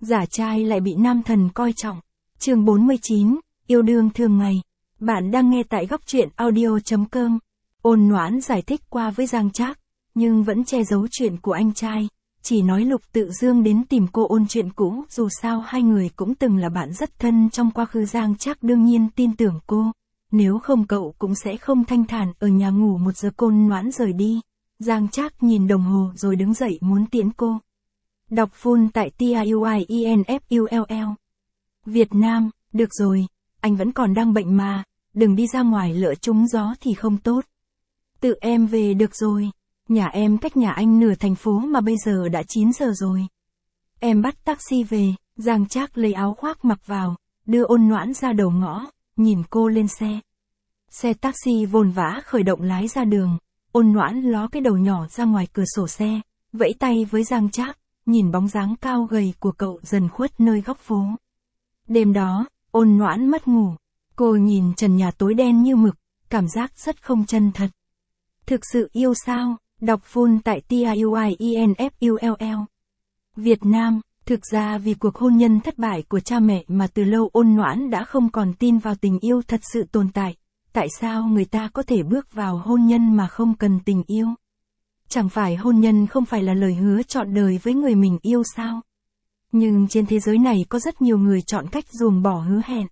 giả trai lại bị nam thần coi trọng. Chương 49, yêu đương thường ngày. Bạn đang nghe tại góc truyện audio.com. Ôn Noãn giải thích qua với Giang Trác, nhưng vẫn che giấu chuyện của anh trai, chỉ nói Lục Tự Dương đến tìm cô ôn chuyện cũ, dù sao hai người cũng từng là bạn rất thân trong quá khứ. Giang Trác đương nhiên tin tưởng cô, nếu không cậu cũng sẽ không thanh thản ở nhà ngủ 1 giờ. Ôn Noãn rời đi, Giang Trác nhìn đồng hồ rồi đứng dậy muốn tiễn cô. Đọc full tại TIUIENFULL. Việt Nam, được rồi, anh vẫn còn đang bệnh mà, đừng đi ra ngoài lỡ trúng gió thì không tốt. Tự em về được rồi, nhà em cách nhà anh nửa thành phố mà bây giờ đã 9 giờ rồi. Em bắt taxi về. Giang Trác lấy áo khoác mặc vào, đưa Ôn Noãn ra đầu ngõ, nhìn cô lên xe. Xe taxi vồn vã khởi động lái ra đường, Ôn Noãn ló cái đầu nhỏ ra ngoài cửa sổ xe, vẫy tay với Giang Trác, nhìn bóng dáng cao gầy của cậu dần khuất nơi góc phố. Đêm đó, Ôn Noãn mất ngủ, cô nhìn trần nhà tối đen như mực, cảm giác rất không chân thật. Thực sự yêu sao? Đọc full tại TIUIENFULL. Việt Nam, thực ra vì cuộc hôn nhân thất bại của cha mẹ mà từ lâu Ôn Noãn đã không còn tin vào tình yêu thật sự tồn tại. Tại sao người ta có thể bước vào hôn nhân mà không cần tình yêu? Chẳng phải hôn nhân không phải là lời hứa trọn đời với người mình yêu sao? Nhưng trên thế giới này có rất nhiều người chọn cách ruồng bỏ hứa hẹn.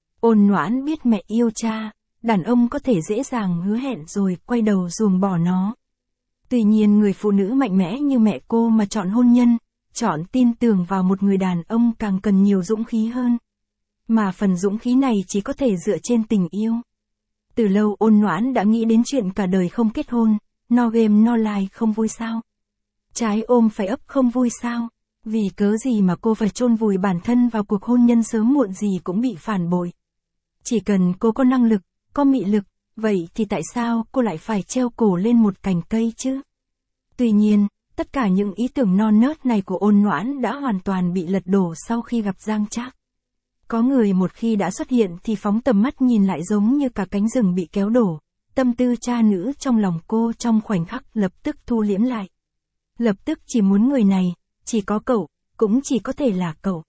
Ôn Noãn biết mẹ yêu cha, đàn ông có thể dễ dàng hứa hẹn rồi quay đầu ruồng bỏ nó. Tuy nhiên người phụ nữ mạnh mẽ như mẹ cô mà chọn hôn nhân, chọn tin tưởng vào một người đàn ông càng cần nhiều dũng khí hơn. Mà phần dũng khí này chỉ có thể dựa trên tình yêu. Từ lâu Ôn Noãn đã nghĩ đến chuyện cả đời không kết hôn, no game no life không vui sao? Trái ôm phải ấp không vui sao? Vì cớ gì mà cô phải chôn vùi bản thân vào cuộc hôn nhân sớm muộn gì cũng bị phản bội? Chỉ cần cô có năng lực, có mị lực, vậy thì tại sao cô lại phải treo cổ lên một cành cây chứ? Tuy nhiên, tất cả những ý tưởng non nớt này của Ôn Noãn đã hoàn toàn bị lật đổ sau khi gặp Giang Trác. Có người một khi đã xuất hiện thì phóng tầm mắt nhìn lại giống như cả cánh rừng bị kéo đổ. Tâm tư cha nữ trong lòng cô trong khoảnh khắc lập tức thu liễm lại. Lập tức chỉ muốn người này, chỉ có cậu, cũng chỉ có thể là cậu.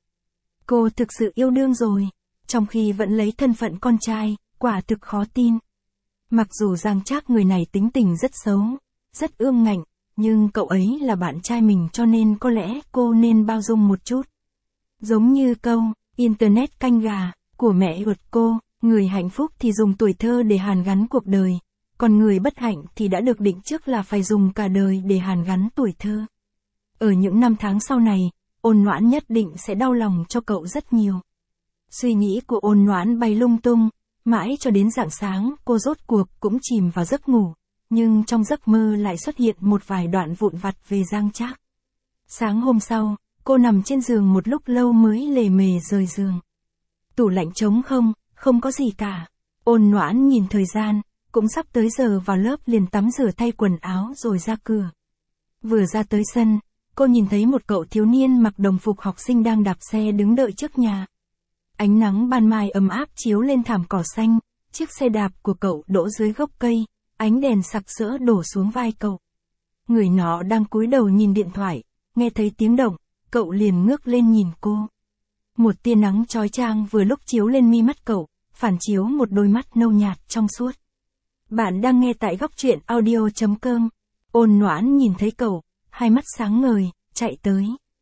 Cô thực sự yêu đương rồi, trong khi vẫn lấy thân phận con trai, quả thực khó tin. Mặc dù Giang Trác người này tính tình rất xấu, rất ương ngạnh, nhưng cậu ấy là bạn trai mình cho nên có lẽ cô nên bao dung một chút. Giống như câu, Internet canh gà, của mẹ ruột cô, người hạnh phúc thì dùng tuổi thơ để hàn gắn cuộc đời, còn người bất hạnh thì đã được định trước là phải dùng cả đời để hàn gắn tuổi thơ. Ở những năm tháng sau này, Ôn Noãn nhất định sẽ đau lòng cho cậu rất nhiều. Suy nghĩ của Ôn Noãn bay lung tung, mãi cho đến rạng sáng cô rốt cuộc cũng chìm vào giấc ngủ, nhưng trong giấc mơ lại xuất hiện một vài đoạn vụn vặt về Giang Trác. Sáng hôm sau, cô nằm trên giường một lúc lâu mới lề mề rời giường. Tủ lạnh trống không có gì cả. Ôn Noãn nhìn thời gian, cũng sắp tới giờ vào lớp liền tắm rửa thay quần áo rồi ra cửa. Vừa ra tới sân, cô nhìn thấy một cậu thiếu niên mặc đồng phục học sinh đang đạp xe đứng đợi trước nhà. Ánh nắng ban mai ấm áp chiếu lên thảm cỏ xanh, chiếc xe đạp của cậu đỗ dưới gốc cây, ánh đèn sặc sỡ đổ xuống vai cậu. Người nọ đang cúi đầu nhìn điện thoại, nghe thấy tiếng động, cậu liền ngước lên nhìn cô. Một tia nắng chói chang vừa lúc chiếu lên mi mắt cậu, phản chiếu một đôi mắt nâu nhạt trong suốt. Bạn đang nghe tại góc truyện audio.com. Ôn Noãn nhìn thấy cậu, hai mắt sáng ngời, chạy tới.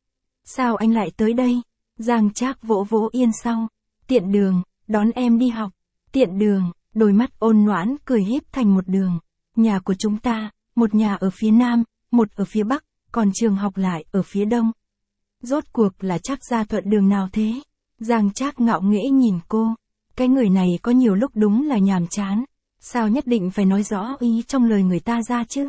Sao anh lại tới đây? Giang Trác vỗ vỗ yên sau. Tiện đường, đón em đi học. Tiện đường, đôi mắt Ôn Noãn cười híp thành một đường. Nhà của chúng ta, một nhà ở phía nam, một ở phía bắc, còn trường học lại ở phía đông. Rốt cuộc là Trác gia thuận đường nào thế? Giang Trác ngạo nghễ nhìn cô. Cái người này có nhiều lúc đúng là nhàm chán. Sao nhất định phải nói rõ ý trong lời người ta ra chứ?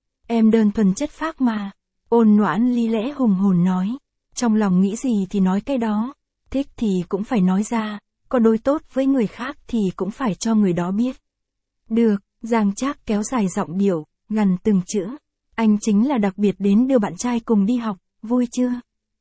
Em đơn thuần chất phác mà. Ôn Noãn lý lẽ hùng hồn nói. Trong lòng nghĩ gì thì nói cái đó. Thích thì cũng phải nói ra. Có đối tốt với người khác thì cũng phải cho người đó biết. Được, Giang Trác kéo dài giọng điệu, gằn từng chữ. Anh chính là đặc biệt đến đưa bạn trai cùng đi học, vui chưa?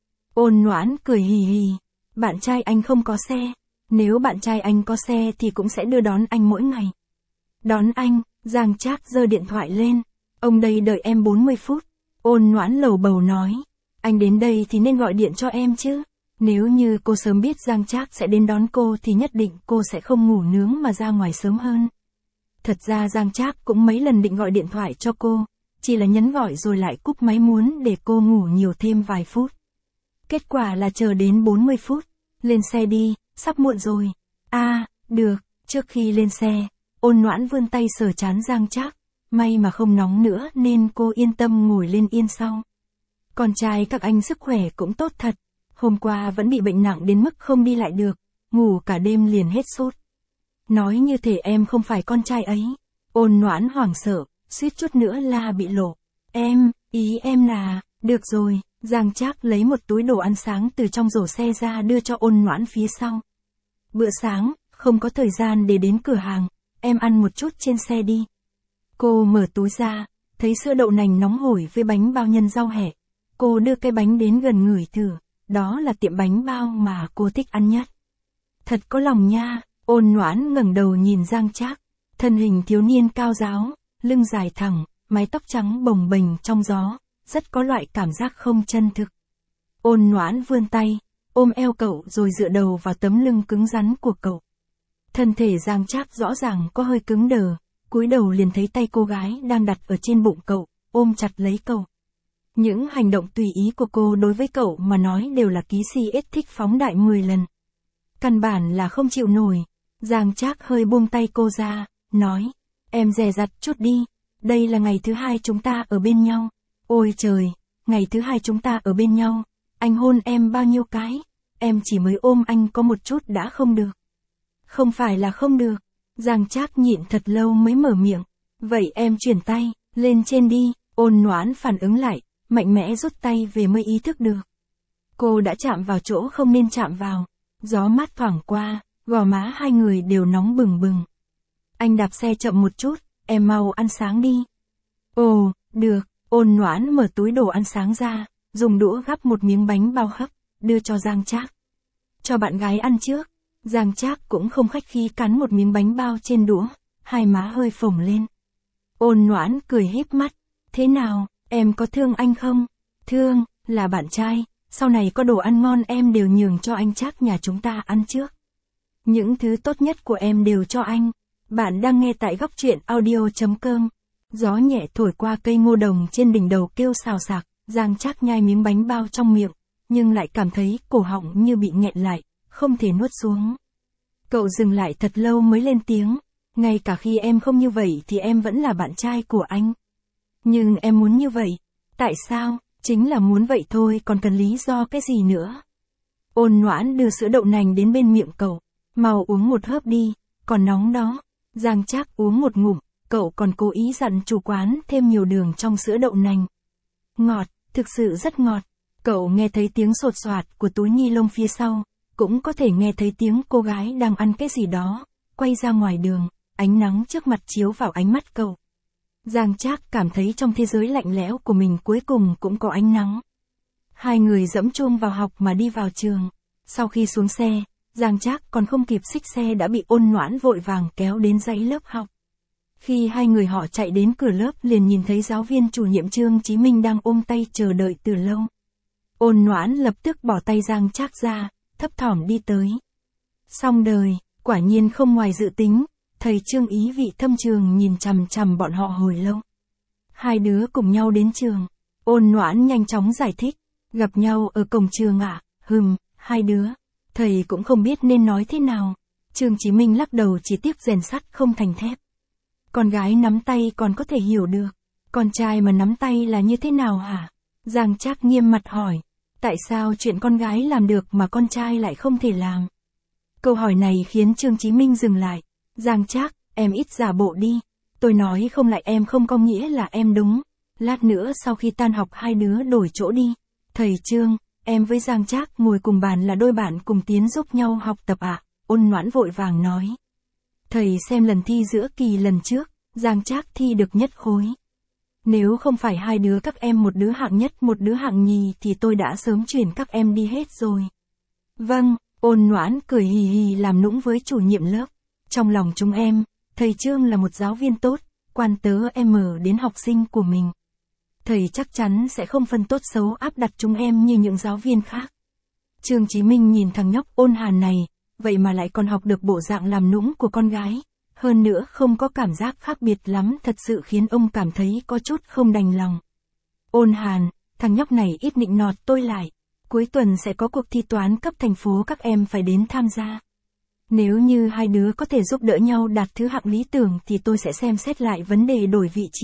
Ôn Noãn cười hì hì. Bạn trai anh không có xe. Nếu bạn trai anh có xe thì cũng sẽ đưa đón anh mỗi ngày. Đón anh, Giang Trác giơ điện thoại lên. Ông đây đợi em 40 phút. Ôn Noãn lầu bầu nói. Anh đến đây thì nên gọi điện cho em chứ. Nếu như cô sớm biết Giang Trác sẽ đến đón cô thì nhất định cô sẽ không ngủ nướng mà ra ngoài sớm hơn. Thật ra Giang Trác cũng mấy lần định gọi điện thoại cho cô, chỉ là nhấn gọi rồi lại cúp máy muốn để cô ngủ nhiều thêm vài phút. Kết quả là chờ đến 40 phút, lên xe đi, sắp muộn rồi. Được, trước khi lên xe, Ôn Noãn vươn tay sờ trán Giang Trác, may mà không nóng nữa nên cô yên tâm ngồi lên yên sau. Con trai các anh sức khỏe cũng tốt thật, hôm qua vẫn bị bệnh nặng đến mức không đi lại được, ngủ cả đêm liền hết sốt. Nói như thể em không phải con trai ấy. Ôn Noãn hoảng sợ, suýt chút nữa là bị lộ. Ý em là, được rồi, Giang Trác lấy một túi đồ ăn sáng từ trong rổ xe ra đưa cho Ôn Noãn phía sau. Bữa sáng, không có thời gian để đến cửa hàng, em ăn một chút trên xe đi. Cô mở túi ra, thấy sữa đậu nành nóng hổi với bánh bao nhân rau hẹ. Cô đưa cái bánh đến gần ngửi thử, đó là tiệm bánh bao mà cô thích ăn nhất. Thật có lòng nha. Ôn Noãn ngẩng đầu nhìn Giang Trác, thân hình thiếu niên cao ráo, lưng dài thẳng, mái tóc trắng bồng bềnh trong gió, rất có loại cảm giác không chân thực. Ôn Noãn vươn tay, ôm eo cậu rồi dựa đầu vào tấm lưng cứng rắn của cậu. Thân thể Giang Trác rõ ràng có hơi cứng đờ, cúi đầu liền thấy tay cô gái đang đặt ở trên bụng cậu, ôm chặt lấy cậu. Những hành động tùy ý của cô đối với cậu mà nói đều là ký si ết thích phóng đại 10 lần. Căn bản là không chịu nổi. Giang Trác hơi buông tay cô ra, nói, em dè dặt chút đi, đây là ngày thứ 2 chúng ta ở bên nhau. Ôi trời, ngày thứ 2 chúng ta ở bên nhau, anh hôn em bao nhiêu cái, em chỉ mới ôm anh có một chút đã không được. Không phải là không được, Giang Trác nhịn thật lâu mới mở miệng, vậy em chuyển tay, lên trên đi. Ôn Noãn phản ứng lại, mạnh mẽ rút tay về mới ý thức được. Cô đã chạm vào chỗ không nên chạm vào, gió mát thoảng qua. Gò má hai người đều nóng bừng bừng. Anh đạp xe chậm một chút, em mau ăn sáng đi. Ồ, được. Ôn Noãn mở túi đồ ăn sáng ra, dùng đũa gắp một miếng bánh bao hấp, đưa cho Giang Trác. Cho bạn gái ăn trước. Giang Trác cũng không khách khí cắn một miếng bánh bao trên đũa, hai má hơi phồng lên. Ôn Noãn cười híp mắt. Thế nào, em có thương anh không? Thương, là bạn trai, sau này có đồ ăn ngon em đều nhường cho anh Trác nhà chúng ta ăn trước. Những thứ tốt nhất của em đều cho anh. Bạn đang nghe tại góc truyện audio.com. Gió nhẹ thổi qua cây ngô đồng trên đỉnh đầu kêu xào xạc, Giang Trác nhai miếng bánh bao trong miệng, nhưng lại cảm thấy cổ họng như bị nghẹn lại, không thể nuốt xuống. Cậu dừng lại thật lâu mới lên tiếng, ngay cả khi em không như vậy thì em vẫn là bạn trai của anh. Nhưng em muốn như vậy. Tại sao? Chính là muốn vậy thôi, còn cần lý do cái gì nữa? Ôn Noãn đưa sữa đậu nành đến bên miệng cậu. Mau uống một hớp đi, còn nóng đó. Giang Trác uống một ngụm, cậu còn cố ý dặn chủ quán thêm nhiều đường trong sữa đậu nành. Ngọt, thực sự rất ngọt. Cậu nghe thấy tiếng sột soạt của túi ni lông phía sau, cũng có thể nghe thấy tiếng cô gái đang ăn cái gì đó. Quay ra ngoài đường, ánh nắng trước mặt chiếu vào ánh mắt cậu. Giang Trác cảm thấy trong thế giới lạnh lẽo của mình cuối cùng cũng có ánh nắng. Hai người dẫm chuông vào học mà đi vào trường. Sau khi xuống xe, Giang Trác còn không kịp xích xe đã bị Ôn Noãn vội vàng kéo đến dãy lớp học. Khi hai người họ chạy đến cửa lớp liền nhìn thấy giáo viên chủ nhiệm Trương Chí Minh đang ôm tay chờ đợi từ lâu. Ôn Noãn lập tức bỏ tay Giang Trác ra, thấp thỏm đi tới. Xong đời, quả nhiên không ngoài dự tính, thầy Trương ý vị thâm trường nhìn chằm chằm bọn họ hồi lâu. Hai đứa cùng nhau đến trường. Ôn Noãn nhanh chóng giải thích, gặp nhau ở cổng trường ạ. Hai đứa. Thầy cũng không biết nên nói thế nào. Trương Chí Minh lắc đầu, chỉ tiếc rèn sắt không thành thép. Con gái nắm tay còn có thể hiểu được. Con trai mà nắm tay là như thế nào hả? Giang Trác nghiêm mặt hỏi. Tại sao chuyện con gái làm được mà con trai lại không thể làm? Câu hỏi này khiến Trương Chí Minh dừng lại. Giang Trác, em ít giả bộ đi. Tôi nói không lại em không có nghĩa là em đúng. Lát nữa sau khi tan học hai đứa đổi chỗ đi. Thầy Trương, em với Giang Trác ngồi cùng bàn là đôi bạn cùng tiến giúp nhau học tập ạ. Ôn Noãn vội vàng nói. Thầy xem lần thi giữa kỳ lần trước, Giang Trác thi được nhất khối. Nếu không phải hai đứa các em một đứa hạng nhất một đứa hạng nhì thì tôi đã sớm chuyển các em đi hết rồi. Vâng, Ôn Noãn cười hì hì làm nũng với chủ nhiệm lớp. Trong lòng chúng em, thầy Trương là một giáo viên tốt, quan tớ em đến học sinh của mình. Thầy chắc chắn sẽ không phân tốt xấu áp đặt chúng em như những giáo viên khác. Trương Chí Minh nhìn thằng nhóc ôn hàn này, vậy mà lại còn học được bộ dạng làm nũng của con gái. Hơn nữa không có cảm giác khác biệt lắm, thật sự khiến ông cảm thấy có chút không đành lòng. Ôn hàn, thằng nhóc này ít nịnh nọt tôi lại. Cuối tuần sẽ có cuộc thi toán cấp thành phố, các em phải đến tham gia. Nếu như hai đứa có thể giúp đỡ nhau đạt thứ hạng lý tưởng thì tôi sẽ xem xét lại vấn đề đổi vị trí.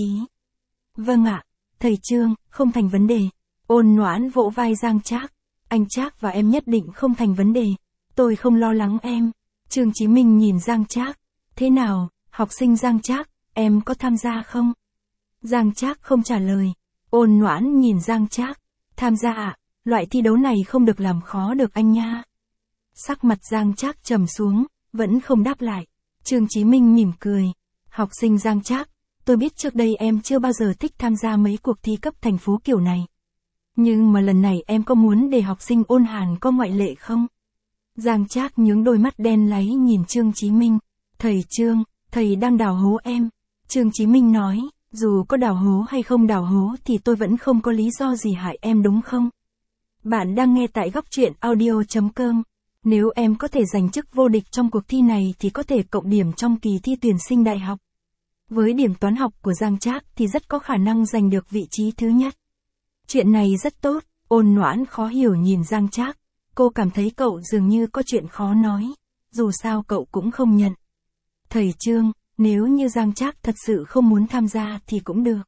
Vâng ạ, thầy Trương, không thành vấn đề. Ôn Noãn vỗ vai Giang Trác. Anh Trác và em nhất định không thành vấn đề. Tôi không lo lắng em. Trương Chí Minh nhìn Giang Trác. Thế nào, học sinh Giang Trác, em có tham gia không? Giang Trác không trả lời. Ôn Noãn nhìn Giang Trác. Tham gia ạ, loại thi đấu này không được làm khó được anh nha. Sắc mặt Giang Trác trầm xuống, vẫn không đáp lại. Trương Chí Minh mỉm cười. Học sinh Giang Trác, tôi biết trước đây em chưa bao giờ thích tham gia mấy cuộc thi cấp thành phố kiểu này. Nhưng mà lần này em có muốn để học sinh ôn hàn có ngoại lệ không? Giang Trác nhướng đôi mắt đen láy nhìn Trương Chí Minh. Thầy Trương, thầy đang đào hố em. Trương Chí Minh nói, dù có đào hố hay không đào hố thì tôi vẫn không có lý do gì hại em đúng không? Bạn đang nghe tại góc truyện audio.com. Nếu em có thể giành chức vô địch trong cuộc thi này thì có thể cộng điểm trong kỳ thi tuyển sinh đại học. Với điểm toán học của Giang Trác thì rất có khả năng giành được vị trí thứ nhất. Chuyện này rất tốt, Ôn Noãn khó hiểu nhìn Giang Trác. Cô cảm thấy cậu dường như có chuyện khó nói. Dù sao cậu cũng không nhận. Thầy Trương, nếu như Giang Trác thật sự không muốn tham gia thì cũng được.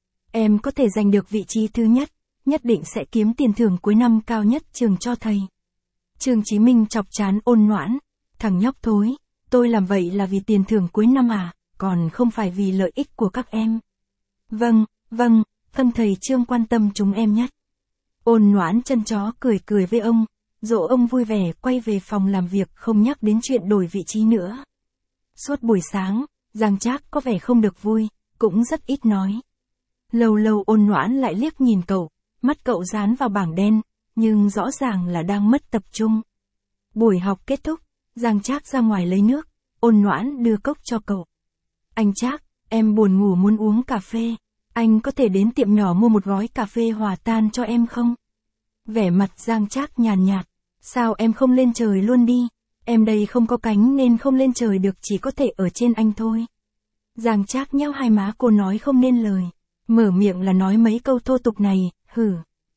Em có thể giành được vị trí thứ nhất, nhất định sẽ kiếm tiền thưởng cuối năm cao nhất trường cho thầy. Trương Chí Minh chọc trán Ôn Noãn. Thằng nhóc thối, tôi làm vậy là vì tiền thưởng cuối năm à, còn không phải vì lợi ích của các em. Vâng, thân thầy Trương quan tâm chúng em nhất. Ôn Noãn chân chó cười cười với ông, dỗ ông vui vẻ quay về phòng làm việc không nhắc đến chuyện đổi vị trí nữa. Suốt buổi sáng, Giang Trác có vẻ không được vui, cũng rất ít nói. Lâu lâu Ôn Noãn lại liếc nhìn cậu, mắt cậu dán vào bảng đen, nhưng rõ ràng là đang mất tập trung. Buổi học kết thúc, Giang Trác ra ngoài lấy nước, Ôn Noãn đưa cốc cho cậu. Anh Trác, em buồn ngủ muốn uống cà phê, anh có thể đến tiệm nhỏ mua một gói cà phê hòa tan cho em không? Vẻ mặt Giang Trác nhàn nhạt, sao em không lên trời luôn đi, em đây không có cánh nên không lên trời được, chỉ có thể ở trên anh thôi. Giang Trác nhéo hai má cô nói không nên lời, mở miệng là nói mấy câu thô tục này, hử,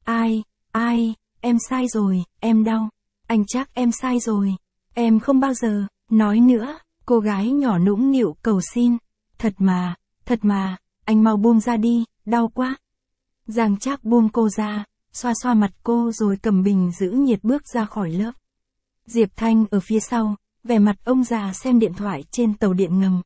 ai, em sai rồi, em đau. Anh Trác em sai rồi, em không bao giờ, nói nữa, cô gái nhỏ nũng nịu cầu xin. Thật mà, anh mau buông ra đi, đau quá. Giang Trác buông cô ra, xoa xoa mặt cô rồi cầm bình giữ nhiệt bước ra khỏi lớp. Diệp Thanh ở phía sau, vẻ mặt ông già xem điện thoại trên tàu điện ngầm.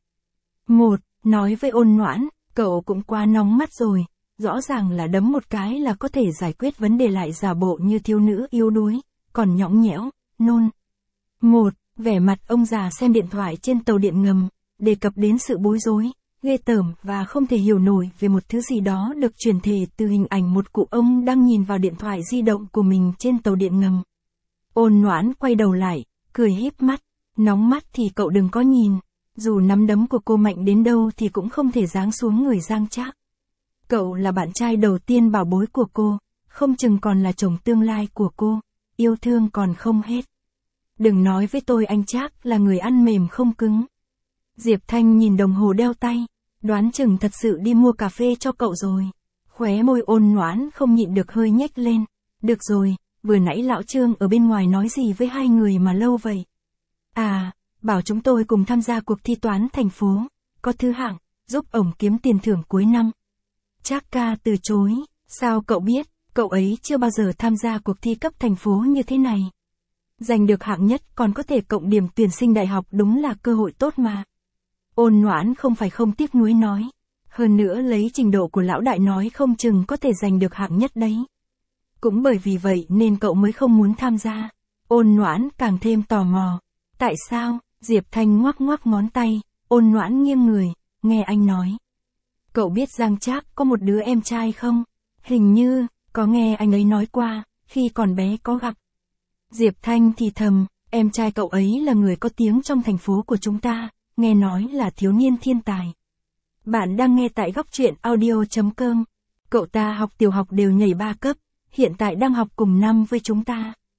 Nói với Ôn Noãn, cậu cũng quá nóng mắt rồi, rõ ràng là đấm một cái là có thể giải quyết vấn đề lại giả bộ như thiếu nữ yếu đuối, còn nhõng nhẽo, nôn. Vẻ mặt ông già xem điện thoại trên tàu điện ngầm, đề cập đến sự bối rối, ghê tởm và không thể hiểu nổi về một thứ gì đó được truyền thể từ hình ảnh một cụ ông đang nhìn vào điện thoại di động của mình trên tàu điện ngầm. Ôn Noãn quay đầu lại, cười híp mắt, nóng mắt thì cậu đừng có nhìn, dù nắm đấm của cô mạnh đến đâu thì cũng không thể giáng xuống người Giang Trác. Cậu là bạn trai đầu tiên bảo bối của cô, không chừng còn là chồng tương lai của cô, yêu thương còn không hết. Đừng nói với tôi anh Trác là người ăn mềm không cứng. Diệp Thanh nhìn đồng hồ đeo tay, đoán chừng thật sự đi mua cà phê cho cậu rồi. Khóe môi Ôn Noãn không nhịn được hơi nhếch lên. Được rồi, vừa nãy lão Trương ở bên ngoài nói gì với hai người mà lâu vậy? À, bảo chúng tôi cùng tham gia cuộc thi toán thành phố, có thứ hạng, giúp ổng kiếm tiền thưởng cuối năm. Trác ca từ chối, sao cậu biết, cậu ấy chưa bao giờ tham gia cuộc thi cấp thành phố như thế này. Giành được hạng nhất còn có thể cộng điểm tuyển sinh đại học, đúng là cơ hội tốt mà. Ôn Noãn không phải không tiếc nuối nói. Hơn nữa lấy trình độ của lão đại nói không chừng có thể giành được hạng nhất đấy. Cũng bởi vì vậy nên cậu mới không muốn tham gia. Ôn Noãn càng thêm tò mò. Tại sao? Diệp Thanh ngoắc ngoắc ngón tay. Ôn Noãn nghiêng người, nghe anh nói. Cậu biết Giang Trác có một đứa em trai không? Hình như, có nghe anh ấy nói qua, khi còn bé có gặp. Diệp Thanh thì thầm, em trai cậu ấy là người có tiếng trong thành phố của chúng ta, nghe nói là thiếu niên thiên tài. Bạn đang nghe tại góc truyện audio.com. Cậu ta học tiểu học đều nhảy 3 cấp, hiện tại đang học cùng năm với chúng ta.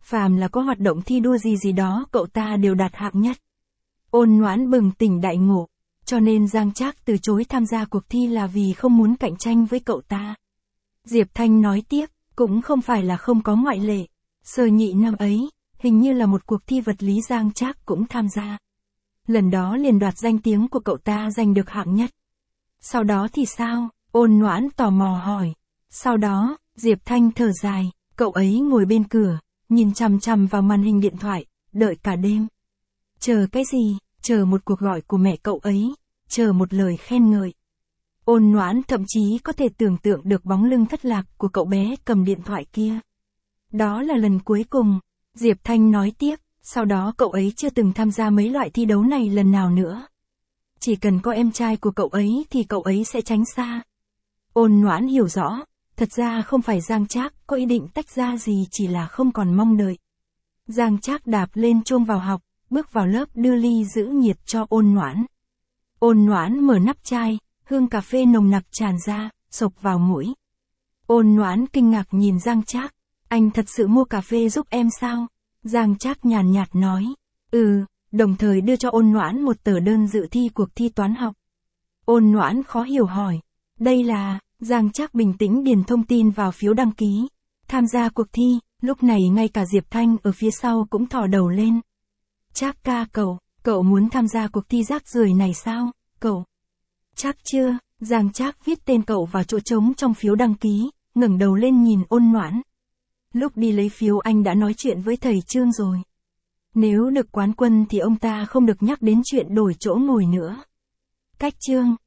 Phàm là có hoạt động thi đua gì gì đó cậu ta đều đạt hạng nhất. Ôn Noãn bừng tỉnh đại ngộ, cho nên Giang Trác từ chối tham gia cuộc thi là vì không muốn cạnh tranh với cậu ta. Diệp Thanh nói tiếp, cũng không phải là không có ngoại lệ. Sơ nhị năm ấy, hình như là một cuộc thi vật lý Giang Trác cũng tham gia. Lần đó liền đoạt danh tiếng của cậu ta giành được hạng nhất. Sau đó thì sao? Ôn Noãn tò mò hỏi. Sau đó, Diệp Thanh thở dài, cậu ấy ngồi bên cửa, nhìn chằm chằm vào màn hình điện thoại, đợi cả đêm. Chờ cái gì? Chờ một cuộc gọi của mẹ cậu ấy, chờ một lời khen ngợi. Ôn Noãn thậm chí có thể tưởng tượng được bóng lưng thất lạc của cậu bé cầm điện thoại kia. Đó là lần cuối cùng, Diệp Thanh nói tiếp, sau đó cậu ấy chưa từng tham gia mấy loại thi đấu này lần nào nữa. Chỉ cần có em trai của cậu ấy thì cậu ấy sẽ tránh xa. Ôn Noãn hiểu rõ, thật ra không phải Giang Trác có ý định tách ra gì, chỉ là không còn mong đợi. Giang Trác đạp lên chuông vào học, bước vào lớp đưa ly giữ nhiệt cho Ôn Noãn. Ôn Noãn mở nắp chai, hương cà phê nồng nặc tràn ra, xộc vào mũi. Ôn Noãn kinh ngạc nhìn Giang Trác, anh thật sự mua cà phê giúp em sao? Giang Trác nhàn nhạt nói, đồng thời đưa cho Ôn Noãn một tờ đơn dự thi cuộc thi toán học. Ôn Noãn khó hiểu hỏi, đây là... Giang Trác bình tĩnh điền thông tin vào phiếu đăng ký. Tham gia cuộc thi, lúc này ngay cả Diệp Thanh ở phía sau cũng thò đầu lên. Trác ca cậu muốn tham gia cuộc thi rác rưởi này sao, cậu? Chắc chưa? Giang Trác viết tên cậu vào chỗ trống trong phiếu đăng ký, ngẩng đầu lên nhìn Ôn Noãn. Lúc đi lấy phiếu anh đã nói chuyện với thầy Trương rồi. Nếu được quán quân thì ông ta không được nhắc đến chuyện đổi chỗ ngồi nữa. Cách Trương,